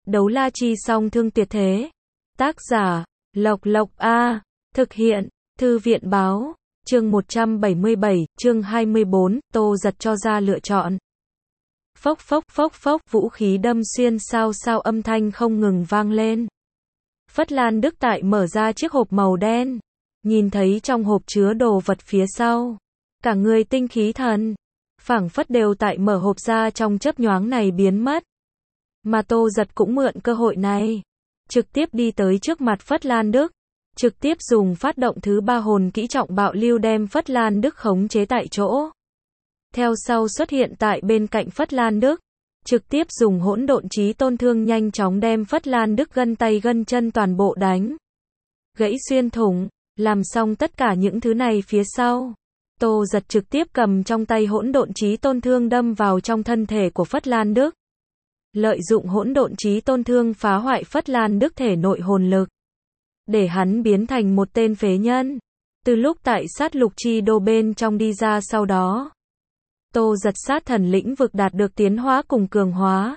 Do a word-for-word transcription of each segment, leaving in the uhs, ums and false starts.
Đấu la chi song thương tuyệt thế. Tác giả, Lộc Lộc A. Thực hiện, Thư viện báo. Chương một trăm bảy mươi bảy, chương hai mươi bốn, Tô Giật cho ra lựa chọn. Phốc phốc phốc phốc, vũ khí đâm xuyên sao sao âm thanh không ngừng vang lên. Phất Lan Đức Tại mở ra chiếc hộp màu đen. Nhìn thấy trong hộp chứa đồ vật phía sau. Cả người tinh khí thần. Phảng phất đều tại mở hộp ra trong chớp nhoáng này biến mất. Mà Tô Giật cũng mượn cơ hội này. Trực tiếp đi tới trước mặt Phất Lan Đức. Trực tiếp dùng phát động thứ ba hồn kỹ trọng bạo lưu đem Phất Lan Đức khống chế tại chỗ. Theo sau xuất hiện tại bên cạnh Phất Lan Đức. Trực tiếp dùng hỗn độn chí tôn thương nhanh chóng đem Phất Lan Đức gân tay gân chân toàn bộ đánh. Gãy xuyên thủng, làm xong tất cả những thứ này phía sau. Tô Giật trực tiếp cầm trong tay hỗn độn chí tôn thương đâm vào trong thân thể của Phất Lan Đức. Lợi dụng hỗn độn chí tôn thương phá hoại Phất Lan Đức thể nội hồn lực. Để hắn biến thành một tên phế nhân. Từ lúc tại sát lục chi đô bên trong đi ra sau đó. Tô Giật sát thần lĩnh vực đạt được tiến hóa cùng cường hóa.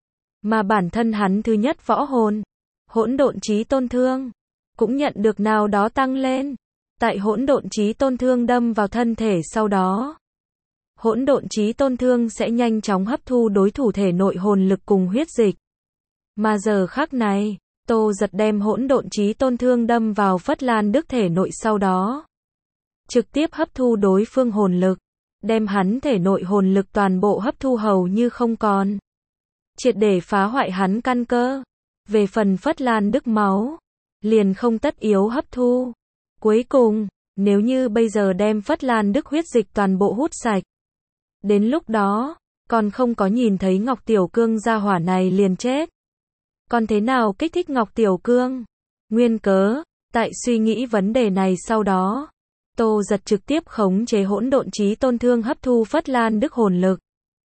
Mà bản thân hắn thứ nhất võ hồn. Hỗn độn chí tôn thương. Cũng nhận được nào đó tăng lên. Tại hỗn độn chí tôn thương đâm vào thân thể sau đó. Hỗn độn chí tôn thương sẽ nhanh chóng hấp thu đối thủ thể nội hồn lực cùng huyết dịch. Mà giờ khắc này, Tô Giật đem hỗn độn chí tôn thương đâm vào Phất Lan Đức thể nội sau đó. Trực tiếp hấp thu đối phương hồn lực. Đem hắn thể nội hồn lực toàn bộ hấp thu hầu như không còn. Triệt để phá hoại hắn căn cơ. Về phần Phất Lan Đức máu. Liền không tất yếu hấp thu. Cuối cùng, nếu như bây giờ đem Phất Lan Đức huyết dịch toàn bộ hút sạch. Đến lúc đó, còn không có nhìn thấy Ngọc Tiểu Cương gia hỏa này liền chết. Còn thế nào kích thích Ngọc Tiểu Cương? Nguyên cớ, tại suy nghĩ vấn đề này sau đó. Tô Giật trực tiếp khống chế hỗn độn chí tôn thương hấp thu Phất Lan Đức hồn lực.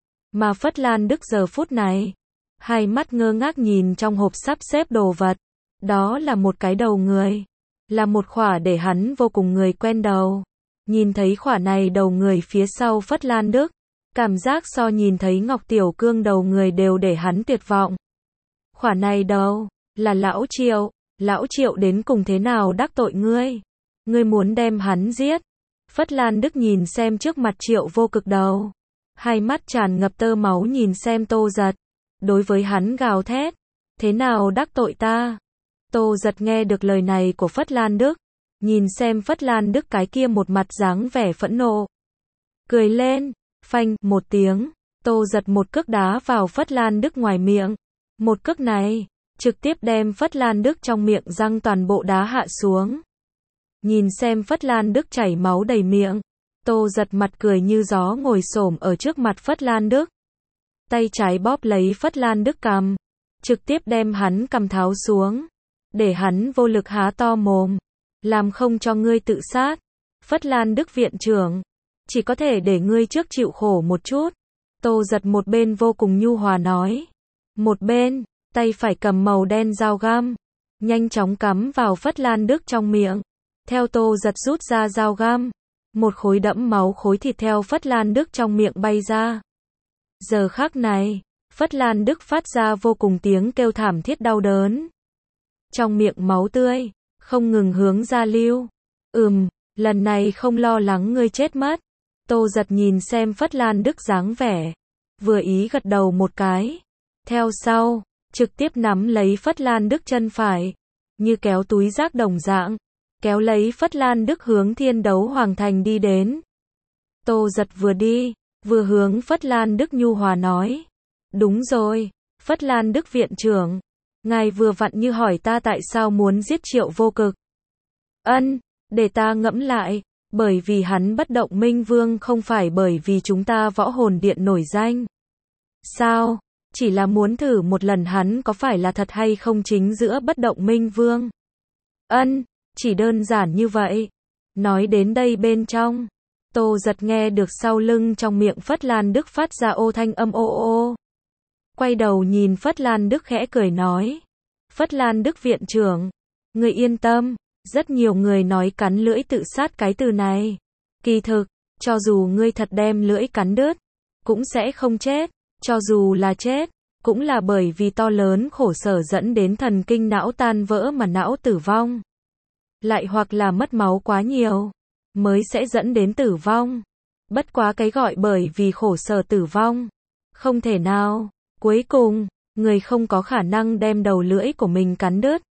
Mà Phất Lan Đức giờ phút này, hai mắt ngơ ngác nhìn trong hộp sắp xếp đồ vật. Đó là một cái đầu người. Là một khỏa để hắn vô cùng người quen đầu. Nhìn thấy khỏa này đầu người phía sau Phất Lan Đức. Cảm giác so nhìn thấy Ngọc Tiểu Cương đầu người đều để hắn tuyệt vọng. Khỏa này đầu, là Lão Triệu. Lão Triệu đến cùng thế nào đắc tội ngươi? Ngươi muốn đem hắn giết. Phất Lan Đức nhìn xem trước mặt Triệu Vô Cực đầu. Hai mắt tràn ngập tơ máu nhìn xem Tô Giật. Đối với hắn gào thét. Thế nào đắc tội ta? Tô Giật nghe được lời này của Phất Lan Đức. Nhìn xem Phất Lan Đức cái kia một mặt dáng vẻ phẫn nộ. Cười lên. Phanh, một tiếng. Tô Giật một cước đá vào Phất Lan Đức ngoài miệng. Một cước này, trực tiếp đem Phất Lan Đức trong miệng răng toàn bộ đá hạ xuống. Nhìn xem Phất Lan Đức chảy máu đầy miệng. Tô Giật mặt cười như gió ngồi xổm ở trước mặt Phất Lan Đức. Tay trái bóp lấy Phất Lan Đức cằm. Trực tiếp đem hắn cằm tháo xuống. Để hắn vô lực há to mồm. Làm không cho ngươi tự sát. Phất Lan Đức viện trưởng. Chỉ có thể để ngươi trước chịu khổ một chút. Tô Giật một bên vô cùng nhu hòa nói. Một bên, tay phải cầm màu đen dao găm. Nhanh chóng cắm vào Phất Lan Đức trong miệng. Theo Tô Giật rút ra dao găm. Một khối đẫm máu khối thịt theo Phất Lan Đức trong miệng bay ra. Giờ khắc này, Phất Lan Đức phát ra vô cùng tiếng kêu thảm thiết đau đớn. Trong miệng máu tươi, không ngừng hướng ra lưu. Ừm, lần này không lo lắng ngươi chết mất. Tô Giật nhìn xem Phất Lan Đức dáng vẻ. Vừa ý gật đầu một cái. Theo sau, trực tiếp nắm lấy Phất Lan Đức chân phải. Như kéo túi rác đồng dạng. Kéo lấy Phất Lan Đức hướng Thiên Đấu Hoàng Thành đi đến. Tô Giật vừa đi, vừa hướng Phất Lan Đức nhu hòa nói. Đúng rồi, Phất Lan Đức viện trưởng. Ngài vừa vặn như hỏi ta tại sao muốn giết Triệu Vô Cực. Ân, để ta ngẫm lại. Bởi vì hắn bất động minh vương không phải bởi vì chúng ta võ hồn điện nổi danh. Sao? Chỉ là muốn thử một lần hắn có phải là thật hay không chính giữa bất động minh vương. Ân, chỉ đơn giản như vậy. Nói đến đây bên trong. Tô Giật nghe được sau lưng trong miệng Phất Lan Đức phát ra ô thanh âm ô ô. Quay đầu nhìn Phất Lan Đức khẽ cười nói. Phất Lan Đức viện trưởng. Người yên tâm. Rất nhiều người nói cắn lưỡi tự sát cái từ này. Kỳ thực, cho dù ngươi thật đem lưỡi cắn đứt, cũng sẽ không chết. Cho dù là chết, cũng cũng là bởi vì to lớn khổ sở dẫn đến thần kinh não tan vỡ mà não tử vong. Lại hoặc là mất máu quá nhiều, mới sẽ dẫn đến tử vong. Bất quá cái gọi bởi vì khổ sở tử vong, không thể nào. Cuối cùng, người không có khả năng đem đầu lưỡi của mình cắn đứt.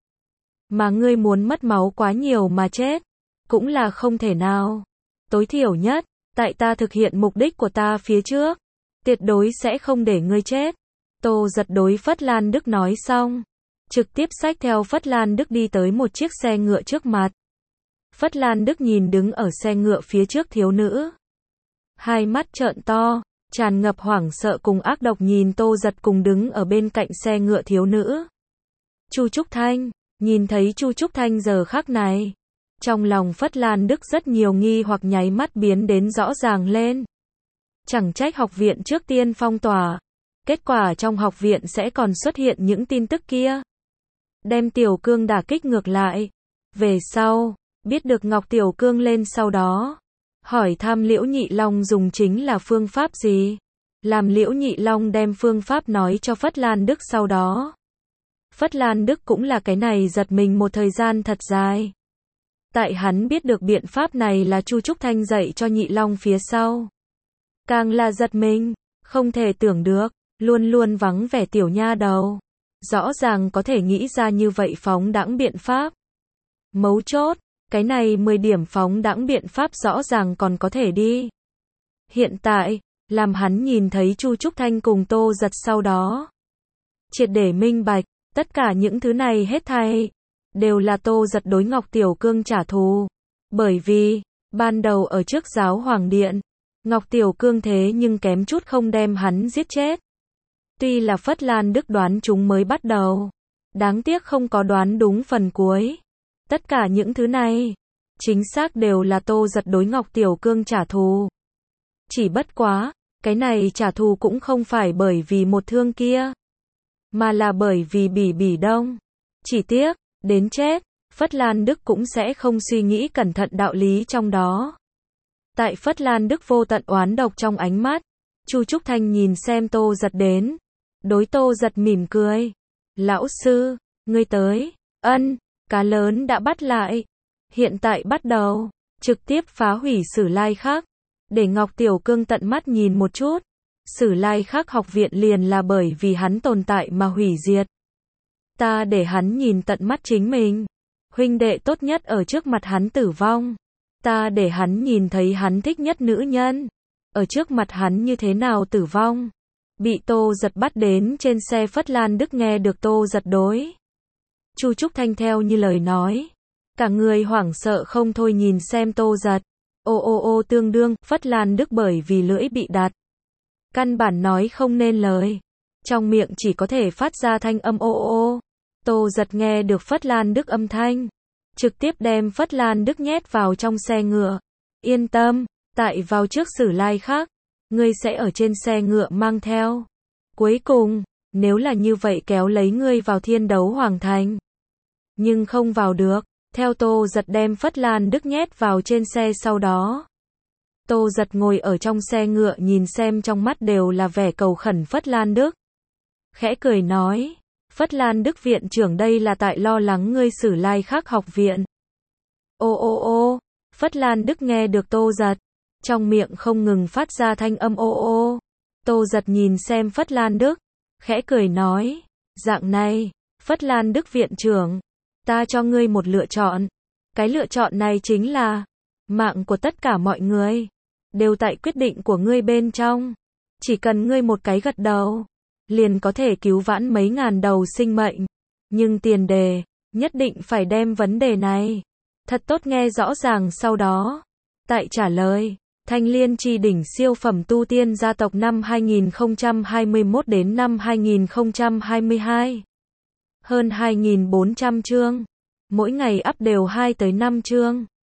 Mà ngươi muốn mất máu quá nhiều mà chết, cũng là không thể nào. Tối thiểu nhất, tại ta thực hiện mục đích của ta phía trước, tuyệt đối sẽ không để ngươi chết. Tô Giật đối Phất Lan Đức nói xong, trực tiếp xách theo Phất Lan Đức đi tới một chiếc xe ngựa trước mặt. Phất Lan Đức nhìn đứng ở xe ngựa phía trước thiếu nữ. Hai mắt trợn to, tràn ngập hoảng sợ cùng ác độc nhìn Tô Giật cùng đứng ở bên cạnh xe ngựa thiếu nữ. Chu Trúc Thanh, nhìn thấy Chu Trúc Thanh giờ khắc này, trong lòng Phất Lan Đức rất nhiều nghi hoặc nháy mắt biến đến rõ ràng lên. Chẳng trách học viện trước tiên phong tỏa, kết quả trong học viện sẽ còn xuất hiện những tin tức kia. Đem Tiểu Cương đả kích ngược lại. Về sau, biết được Ngọc Tiểu Cương lên sau đó, hỏi thăm Liễu Nhị Long dùng chính là phương pháp gì. Làm Liễu Nhị Long đem phương pháp nói cho Phất Lan Đức sau đó. Phất Lan Đức cũng là cái này giật mình một thời gian thật dài. Tại hắn biết được biện pháp này là Chu Trúc Thanh dạy cho Nhị Long phía sau. Càng là giật mình, không thể tưởng được, luôn luôn vắng vẻ tiểu nha đầu. Rõ ràng có thể nghĩ ra như vậy phóng đãng biện pháp. Mấu chốt, cái này mười điểm phóng đãng biện pháp rõ ràng còn có thể đi. Hiện tại, làm hắn nhìn thấy Chu Trúc Thanh cùng Tô Giật sau đó. Triệt để minh bạch, tất cả những thứ này hết thảy đều là Tô Giật đối Ngọc Tiểu Cương trả thù. Bởi vì, ban đầu ở trước giáo hoàng điện, Ngọc Tiểu Cương thế nhưng kém chút không đem hắn giết chết. Tuy là Phất Lan Đức đoán chúng mới bắt đầu, đáng tiếc không có đoán đúng phần cuối. Tất cả những thứ này, chính xác đều là Tô Giật đối Ngọc Tiểu Cương trả thù. Chỉ bất quá, cái này trả thù cũng không phải bởi vì một thương kia, mà là bởi vì Bỉ Bỉ Đông. Chỉ tiếc, đến chết, Phất Lan Đức cũng sẽ không suy nghĩ cẩn thận đạo lý trong đó. Tại Phất Lan Đức vô tận oán độc trong ánh mắt, Chu Trúc Thanh nhìn xem Tô Giật đến. Đối Tô Giật mỉm cười. Lão sư, ngươi tới. Ân, cá lớn đã bắt lại. Hiện tại bắt đầu, trực tiếp phá hủy Sử Lai Khắc. Để Ngọc Tiểu Cương tận mắt nhìn một chút. Sử Lai Khắc học viện liền là bởi vì hắn tồn tại mà hủy diệt. Ta để hắn nhìn tận mắt chính mình. Huynh đệ tốt nhất ở trước mặt hắn tử vong. Ta để hắn nhìn thấy hắn thích nhất nữ nhân. Ở trước mặt hắn như thế nào tử vong. Bị Tô Giật bắt đến trên xe. Phất Lan Đức nghe được Tô Giật đối Chu Trúc Thanh theo như lời nói. Cả người hoảng sợ không thôi nhìn xem Tô Giật. Ô ô ô tương đương, Phất Lan Đức bởi vì lưỡi bị đặt. Căn bản nói không nên lời. Trong miệng chỉ có thể phát ra thanh âm ô ô. Tô Giật nghe được Phất Lan Đức âm thanh. Trực tiếp đem Phất Lan Đức nhét vào trong xe ngựa. Yên tâm, tại vào trước Sử Lai Khắc, ngươi sẽ ở trên xe ngựa mang theo. Cuối cùng, nếu là như vậy kéo lấy ngươi vào Thiên Đấu Hoàng Thành. Nhưng không vào được, theo Tô Giật đem Phất Lan Đức nhét vào trên xe sau đó. Tô Giật ngồi ở trong xe ngựa nhìn xem trong mắt đều là vẻ cầu khẩn Phất Lan Đức. Khẽ cười nói, Phất Lan Đức viện trưởng đây là tại lo lắng ngươi Sử Lai Khắc học viện. Ô ô ô, Phất Lan Đức nghe được Tô Giật. Trong miệng không ngừng phát ra thanh âm ô ô. Tô Giật nhìn xem Phất Lan Đức. Khẽ cười nói, dạng này, Phất Lan Đức viện trưởng, ta cho ngươi một lựa chọn. Cái lựa chọn này chính là, mạng của tất cả mọi người, đều tại quyết định của ngươi bên trong. Chỉ cần ngươi một cái gật đầu, liền có thể cứu vãn mấy ngàn đầu sinh mệnh. Nhưng tiền đề, nhất định phải đem vấn đề này thật tốt nghe rõ ràng sau đó. Tại trả lời, Thanh Liên Chi đỉnh siêu phẩm tu tiên gia tộc năm hai nghìn không trăm hai mươi mốt đến năm hai nghìn không trăm hai mươi hai. Hơn hai nghìn bốn trăm chương. Mỗi ngày up đều hai tới năm chương.